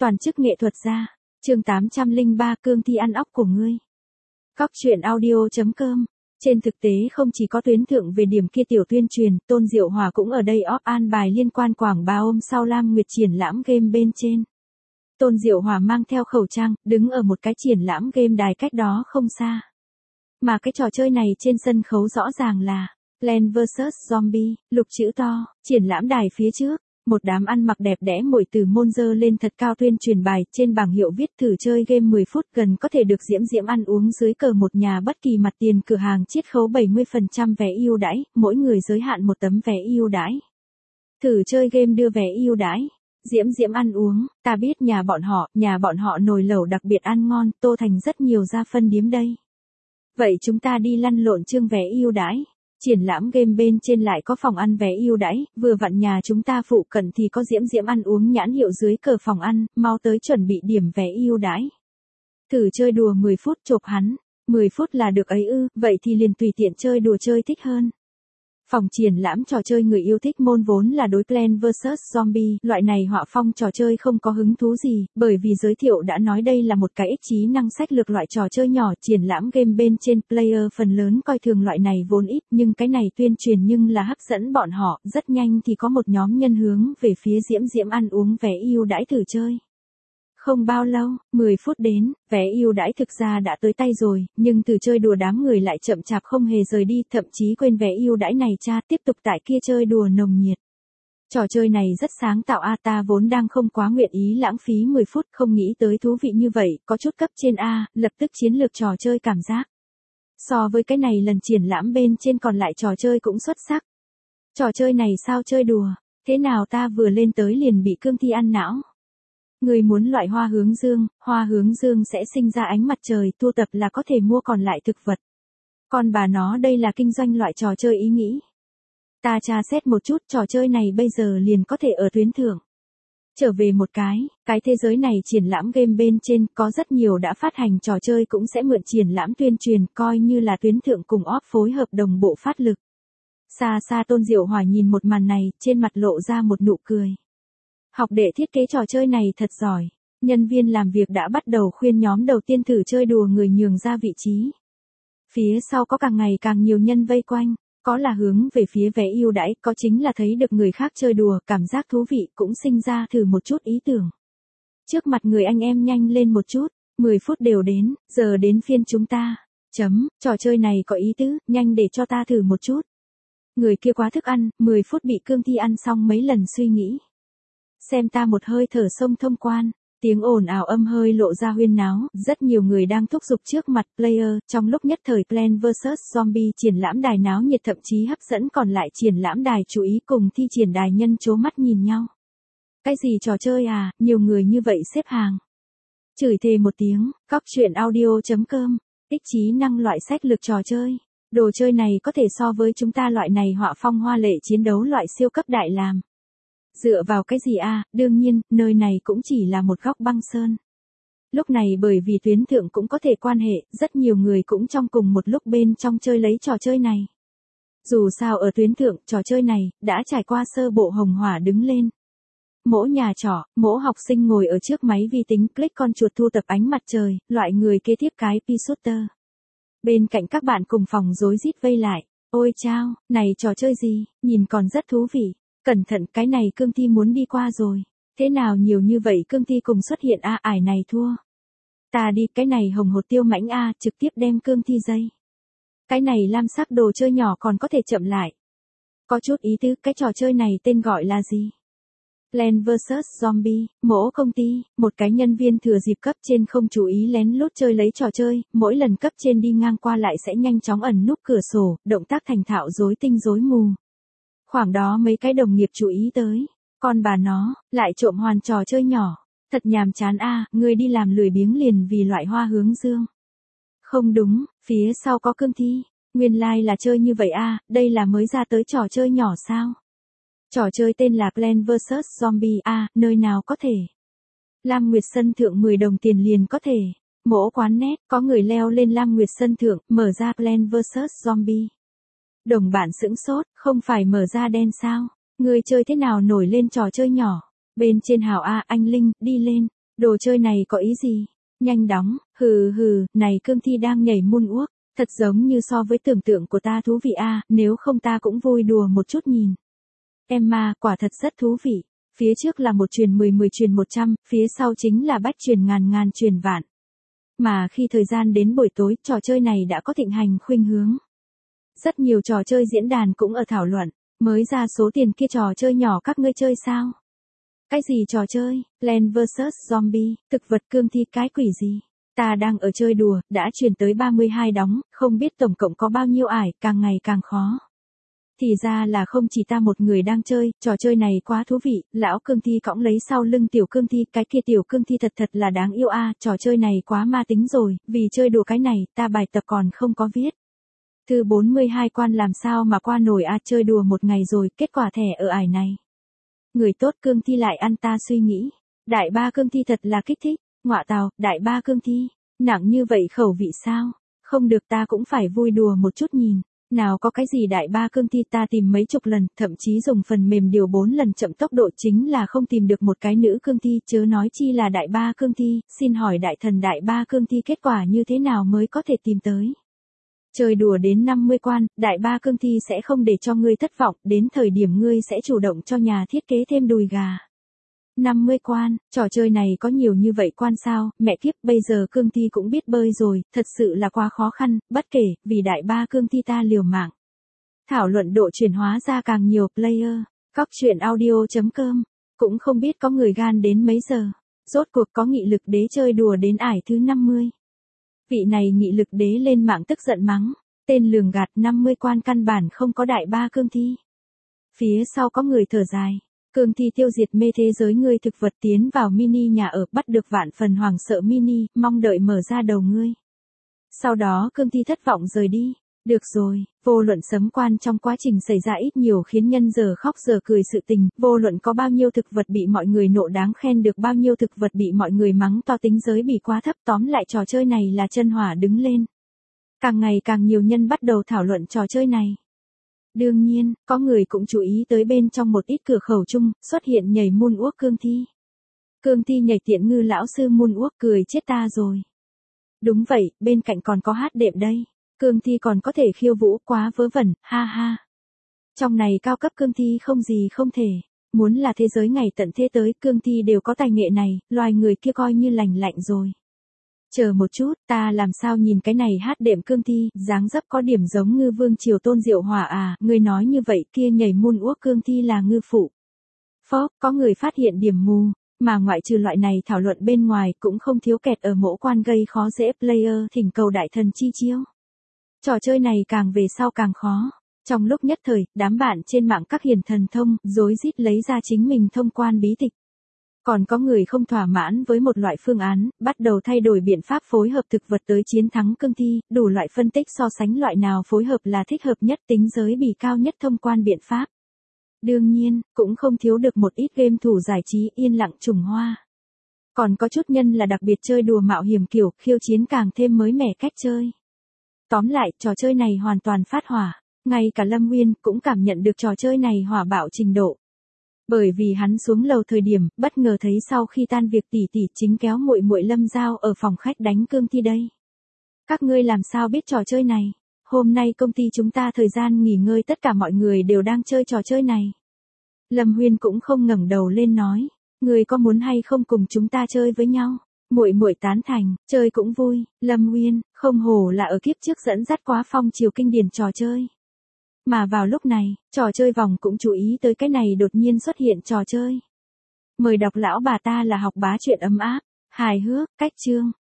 Toàn chức nghệ thuật gia. Chương 803 cương thi ăn óc của ngươi. Cóc truyện audio.com. Trên thực tế không chỉ có tuyến thượng về điểm kia tiểu tuyên truyền, Tôn Diệu Hòa cũng ở đây an bài liên quan quảng bá ôm sau Lam Nguyệt triển lãm game bên trên. Tôn Diệu Hòa mang theo khẩu trang, đứng ở một cái triển lãm game đài cách đó không xa. Mà cái trò chơi này trên sân khấu rõ ràng là Plants vs Zombie, lục chữ to, triển lãm đài phía trước. Một đám ăn mặc đẹp đẽ muội từ môn dơ lên thật cao tuyên truyền bài, trên bảng hiệu viết thử chơi game 10 phút gần có thể được diễm ăn uống dưới cờ một nhà bất kỳ mặt tiền cửa hàng chiết khấu 70% vé ưu đãi, mỗi người giới hạn một tấm vé ưu đãi. Thử chơi game đưa vé ưu đãi, diễm ăn uống, ta biết nhà bọn họ nồi lẩu đặc biệt ăn ngon, Tô Thành rất nhiều gia phân điếm đây. Vậy chúng ta đi lăn lộn chương vé ưu đãi. Triển lãm game bên trên lại có phòng ăn vé ưu đãi, vừa vặn nhà chúng ta phụ cận thì có diễm ăn uống nhãn hiệu dưới cờ phòng ăn, mau tới chuẩn bị điểm vé ưu đãi. Thử chơi đùa 10 phút chộp hắn, 10 phút là được ấy ư, vậy thì liền tùy tiện chơi đùa chơi thích hơn. Phòng triển lãm trò chơi người yêu thích môn vốn là đối Plants vs Zombie, loại này họa phong trò chơi không có hứng thú gì, bởi vì giới thiệu đã nói đây là một cái ích trí năng sách lược loại trò chơi nhỏ, triển lãm game bên trên player phần lớn coi thường loại này vốn ít, nhưng cái này tuyên truyền nhưng là hấp dẫn bọn họ, rất nhanh thì có một nhóm nhân hướng về phía diễm ăn uống vé ưu đãi thử chơi. Không bao lâu, 10 phút đến, vé ưu đãi thực ra đã tới tay rồi, nhưng từ chơi đùa đám người lại chậm chạp không hề rời đi, thậm chí quên vé ưu đãi này tiếp tục tại kia chơi đùa nồng nhiệt. Trò chơi này rất sáng tạo ta vốn đang không quá nguyện ý lãng phí 10 phút, không nghĩ tới thú vị như vậy, có chút cấp trên lập tức chiến lược trò chơi cảm giác. So với cái này lần triển lãm bên trên còn lại trò chơi cũng xuất sắc. Trò chơi này sao chơi đùa, thế nào ta vừa lên tới liền bị cương thi ăn não. Người muốn loại hoa hướng dương sẽ sinh ra ánh mặt trời, tu tập là có thể mua còn lại thực vật. Còn bà nó đây là kinh doanh loại trò chơi ý nghĩ. Ta tra xét một chút, trò chơi này bây giờ liền có thể ở tuyến thượng. Trở về một cái thế giới này triển lãm game bên trên có rất nhiều đã phát hành trò chơi cũng sẽ mượn triển lãm tuyên truyền coi như là tuyến thượng cùng phối hợp đồng bộ phát lực. Xa Tôn Diệu Hòa nhìn một màn này, trên mặt lộ ra một nụ cười. Học đệ thiết kế trò chơi này thật giỏi. Nhân viên làm việc đã bắt đầu khuyên nhóm đầu tiên thử chơi đùa người nhường ra vị trí. Phía sau có càng ngày càng nhiều nhân vây quanh, có là hướng về phía vé ưu đãi, có chính là thấy được người khác chơi đùa, cảm giác thú vị cũng sinh ra thử một chút ý tưởng. Trước mặt người anh em nhanh lên một chút, 10 phút đều đến, giờ đến phiên chúng ta. Trò chơi này có ý tứ, nhanh để cho ta thử một chút. Người kia quá thức ăn, 10 phút bị cương thi ăn xong mấy lần suy nghĩ. Xem ta một hơi thở sông thông quan, tiếng ồn ào âm hơi lộ ra huyên náo, rất nhiều người đang thúc giục trước mặt player, trong lúc nhất thời Plants vs Zombie triển lãm đài náo nhiệt thậm chí hấp dẫn còn lại triển lãm đài chú ý cùng thi triển đài nhân chố mắt nhìn nhau. Cái gì trò chơi nhiều người như vậy xếp hàng. Chửi thề một tiếng, cóc truyện audio.com, ích trí năng loại sách lược trò chơi. Đồ chơi này có thể so với chúng ta loại này họa phong hoa lệ chiến đấu loại siêu cấp đại làm. Dựa vào cái gì đương nhiên, nơi này cũng chỉ là một góc băng sơn. Lúc này bởi vì tuyến thượng cũng có thể quan hệ, rất nhiều người cũng trong cùng một lúc bên trong chơi lấy trò chơi này. Dù sao ở tuyến thượng, trò chơi này, đã trải qua sơ bộ hồng hỏa đứng lên. Mỗi nhà trọ, mỗi học sinh ngồi ở trước máy vi tính click con chuột thu tập ánh mặt trời, loại người kế tiếp cái P-shooter. Bên cạnh các bạn cùng phòng rối rít vây lại. Ôi chao, này trò chơi gì, nhìn còn rất thú vị. Cẩn thận, cái này cương thi muốn đi qua rồi. Thế nào nhiều như vậy cương thi cùng xuất hiện ải này thua. Ta đi, cái này hồng hột tiêu mãnh trực tiếp đem cương thi dây. Cái này lam sắc đồ chơi nhỏ còn có thể chậm lại. Có chút ý tứ, cái trò chơi này tên gọi là gì? Plants vs Zombie, mỗi công ty, một cái nhân viên thừa dịp cấp trên không chú ý lén lút chơi lấy trò chơi, mỗi lần cấp trên đi ngang qua lại sẽ nhanh chóng ẩn núp cửa sổ, động tác thành thạo rối tinh rối mù. Khoảng đó mấy cái đồng nghiệp chú ý tới, con bà nó, lại trộm hoàn trò chơi nhỏ, thật nhàm chán người đi làm lười biếng liền vì loại hoa hướng dương. Không đúng, phía sau có cương thi, nguyên lai là chơi như vậy đây là mới ra tới trò chơi nhỏ sao? Trò chơi tên là Plants vs Zombie nơi nào có thể? Lam Nguyệt sân thượng 10 đồng tiền liền có thể. Mỗi quán net, có người leo lên Lam Nguyệt sân thượng, mở ra Plants vs Zombie. Đồng bạn sững sốt, không phải mở ra đen sao? Người chơi thế nào nổi lên trò chơi nhỏ? Bên trên hào anh Linh, đi lên. Đồ chơi này có ý gì? Nhanh đóng, hừ hừ, này cương thi đang nhảy moonwalk, thật giống như so với tưởng tượng của ta thú vị a, nếu không ta cũng vui đùa một chút nhìn. Emma, quả thật rất thú vị. Phía trước là một truyền 10 truyền 100, phía sau chính là bách truyền ngàn truyền vạn. Mà khi thời gian đến buổi tối, trò chơi này đã có thịnh hành khuynh hướng. Rất nhiều trò chơi diễn đàn cũng ở thảo luận, mới ra số tiền kia trò chơi nhỏ các ngươi chơi sao? Cái gì trò chơi? Plants vs Zombie, thực vật cương thi cái quỷ gì? Ta đang ở chơi đùa, đã truyền tới 32 đóng, không biết tổng cộng có bao nhiêu ải, càng ngày càng khó. Thì ra là không chỉ ta một người đang chơi, trò chơi này quá thú vị, lão cương thi cõng lấy sau lưng tiểu cương thi, cái kia tiểu cương thi thật là đáng yêu a, trò chơi này quá ma tính rồi, vì chơi đùa cái này, ta bài tập còn không có viết. Thứ 42 quan làm sao mà qua nổi a, chơi đùa một ngày rồi, kết quả thẻ ở ải này. Người tốt cương thi lại ăn ta suy nghĩ. Đại ba cương thi thật là kích thích, ngọa tào, đại ba cương thi, nặng như vậy khẩu vị sao? Không được ta cũng phải vui đùa một chút nhìn. Nào có cái gì đại ba cương thi ta tìm mấy chục lần, thậm chí dùng phần mềm điều 4 lần chậm tốc độ chính là không tìm được một cái nữ cương thi, chớ nói chi là đại ba cương thi, xin hỏi đại thần đại ba cương thi kết quả như thế nào mới có thể tìm tới. Chơi đùa đến 50 quan, đại ba cương thi sẽ không để cho ngươi thất vọng, đến thời điểm ngươi sẽ chủ động cho nhà thiết kế thêm đùi gà. 50 quan, trò chơi này có nhiều như vậy quan sao, mẹ kiếp bây giờ cương thi cũng biết bơi rồi, thật sự là quá khó khăn, bất kể, vì đại ba cương thi ta liều mạng. Thảo luận độ chuyển hóa ra càng nhiều player, Cóc truyện audio.com, cũng không biết có người gan đến mấy giờ, rốt cuộc có nghị lực đế chơi đùa đến ải thứ 50. Vị này nghị lực đế lên mạng tức giận mắng, tên lường gạt 50 quan căn bản không có đại ba cương thi. Phía sau có người thở dài. Cương thi tiêu diệt mê thế giới ngươi thực vật tiến vào mini nhà ở bắt được vạn phần hoàng sợ mini, mong đợi mở ra đầu ngươi. Sau đó cương thi thất vọng rời đi. Được rồi, vô luận sấm quan trong quá trình xảy ra ít nhiều khiến nhân giờ khóc giờ cười sự tình, vô luận có bao nhiêu thực vật bị mọi người nộ đáng khen được bao nhiêu thực vật bị mọi người mắng to tính giới bị quá thấp, tóm lại trò chơi này là chân hỏa đứng lên. Càng ngày càng nhiều nhân bắt đầu thảo luận trò chơi này. Đương nhiên, có người cũng chú ý tới bên trong một ít cửa khẩu chung, xuất hiện nhảy moonwalk cương thi. Cương thi nhảy tiện ngư lão sư moonwalk cười chết ta rồi. Đúng vậy, bên cạnh còn có hát đệm đây. Cương thi còn có thể khiêu vũ quá vớ vẩn, ha ha. Trong này cao cấp cương thi không gì không thể. Muốn là thế giới ngày tận thế tới, cương thi đều có tài nghệ này, loài người kia coi như lành lạnh rồi. Chờ một chút, ta làm sao nhìn cái này hát đệm cương thi, dáng dấp có điểm giống ngư vương triều Tôn Diệu Hỏa à, người nói như vậy kia nhảy moonwalk cương thi là ngư phụ. Phó, có người phát hiện điểm mù, mà ngoại trừ loại này thảo luận bên ngoài cũng không thiếu kẹt ở mỗ quan gây khó dễ player thỉnh cầu đại thần chi chiêu. Trò chơi này càng về sau càng khó. Trong lúc nhất thời, đám bạn trên mạng các hiền thần thông, rối rít lấy ra chính mình thông quan bí tịch. Còn có người không thỏa mãn với một loại phương án, bắt đầu thay đổi biện pháp phối hợp thực vật tới chiến thắng cương thi, đủ loại phân tích so sánh loại nào phối hợp là thích hợp nhất tính giới bì cao nhất thông quan biện pháp. Đương nhiên, cũng không thiếu được một ít game thủ giải trí yên lặng trùng hoa. Còn có chút nhân là đặc biệt chơi đùa mạo hiểm kiểu khiêu chiến càng thêm mới mẻ cách chơi. Tóm lại, trò chơi này hoàn toàn phát hỏa, ngay cả Lâm Nguyên cũng cảm nhận được trò chơi này hỏa bạo trình độ. Bởi vì hắn xuống lầu thời điểm, bất ngờ thấy sau khi tan việc tỷ tỷ chính kéo muội muội Lâm Giao ở phòng khách đánh cương thi đây. Các ngươi làm sao biết trò chơi này? Hôm nay công ty chúng ta thời gian nghỉ ngơi tất cả mọi người đều đang chơi trò chơi này. Lâm Huyên cũng không ngẩng đầu lên nói, ngươi có muốn hay không cùng chúng ta chơi với nhau? Muội muội tán thành, chơi cũng vui. Lâm Huyên, không hổ là ở kiếp trước dẫn dắt quá phong chiều kinh điển trò chơi. Mà vào lúc này, trò chơi vòng cũng chú ý tới cái này đột nhiên xuất hiện trò chơi. Mời đọc lão bà ta là học bá chuyện ấm áp, hài hước, cách chương.